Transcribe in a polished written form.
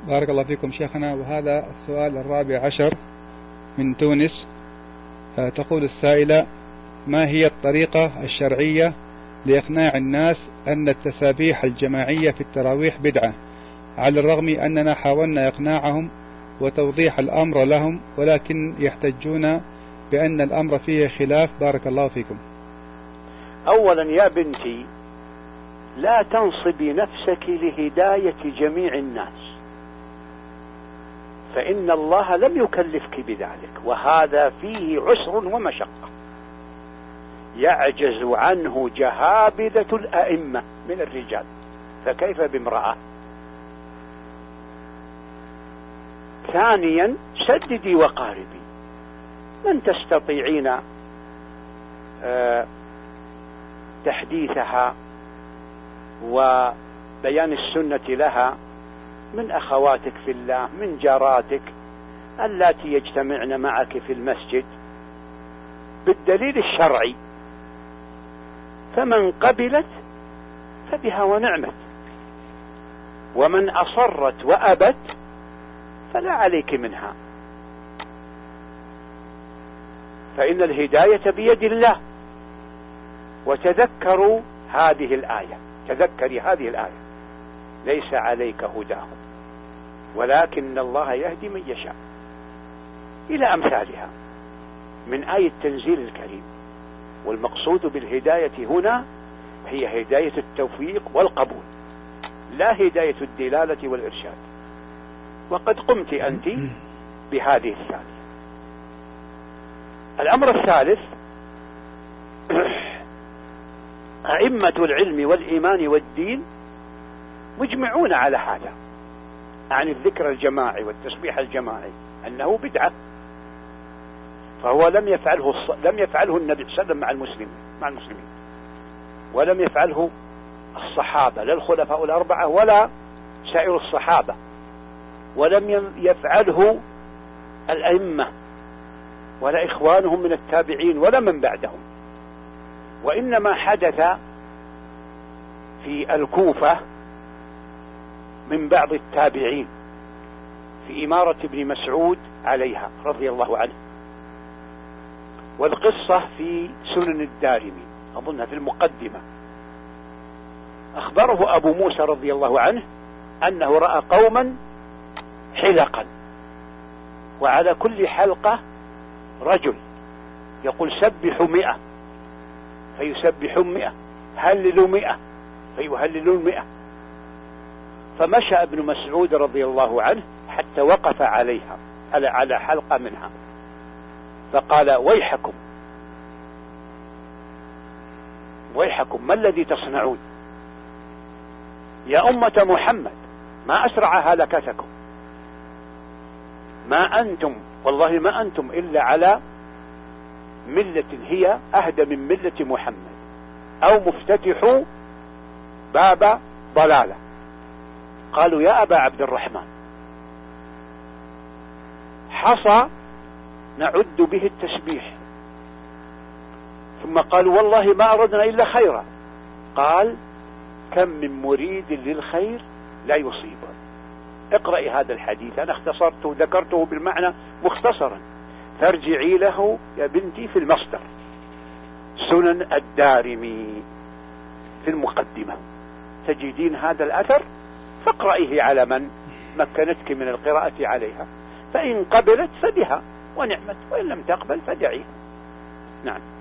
بارك الله فيكم شيخنا. وهذا السؤال الرابع عشر من تونس. تقول السائلة: ما هي الطريقة الشرعية لإقناع الناس أن التسابيح الجماعية في التراويح بدعة، على الرغم أننا حاولنا إقناعهم وتوضيح الأمر لهم، ولكن يحتجون بأن الأمر فيه خلاف؟ بارك الله فيكم. أولا يا بنتي، لا تنصبي نفسك لهداية جميع الناس، فإن الله لم يكلفك بذلك، وهذا فيه عسر ومشقة يعجز عنه جهابذة الأئمة من الرجال، فكيف بامرأة؟ ثانيا، سددي وقاربي، من تستطيعين تحديثها وبيان السنة لها من أخواتك في الله، من جاراتك اللاتي يجتمعن معك في المسجد بالدليل الشرعي، فمن قبلت فبها ونعمت، ومن أصرت وأبت فلا عليك منها، فإن الهداية بيد الله. وتذكروا هذه الآية، تذكري هذه الآية: ليس عليك هداهم ولكن الله يهدي من يشاء، إلى أمثالها من آية التنزيل الكريم. والمقصود بالهداية هنا هي هداية التوفيق والقبول، لا هداية الدلالة والإرشاد. وقد قمت أنت بهذه الثانية. الأمر الثالث: أئمة العلم والإيمان والدين مجمعون على هذا، عن الذكر الجماعي والتسبيح الجماعي أنه بدعة، فهو لم يفعله النبي صلى الله عليه وسلم مع المسلمين، ولم يفعله الصحابة، لا الخلفاء الأربعة ولا سائر الصحابة، ولم يفعله الأئمة ولا إخوانهم من التابعين ولا من بعدهم، وإنما حدث في الكوفة من بعض التابعين في إمارة ابن مسعود عليها رضي الله عنه. والقصة في سنن الدارمي أظنها في المقدمة. أخبره أبو موسى رضي الله عنه أنه رأى قوما حلقا، وعلى كل حلقة رجل يقول سبحوا 100 فيسبحون 100، هللوا 100 فيهللون 100. فمشى ابن مسعود رضي الله عنه حتى وقف عليها على حلقة منها، فقال: ويحكم ما الذي تصنعون يا أمة محمد؟ ما أسرع هلكتكم، ما أنتم والله ما أنتم إلا على ملة هي أهدى من ملة محمد، أو مفتتحوا باب ضلالة. قالوا: يا أبا عبد الرحمن، حصى نعد به التسبيح. ثم قالوا: والله ما أردنا إلا خيرا. قال: كم من مريد للخير لا يصيبه. اقرأي هذا الحديث، أنا اختصرته وذكرته بالمعنى مختصرا، فارجعي له يا بنتي في المصدر، سنن الدارمي في المقدمة تجدين هذا الأثر، فاقرأيه على من مكنتك من القراءة عليها، فإن قبلت فبها ونعمت، وإن لم تقبل فدعيها. نعم.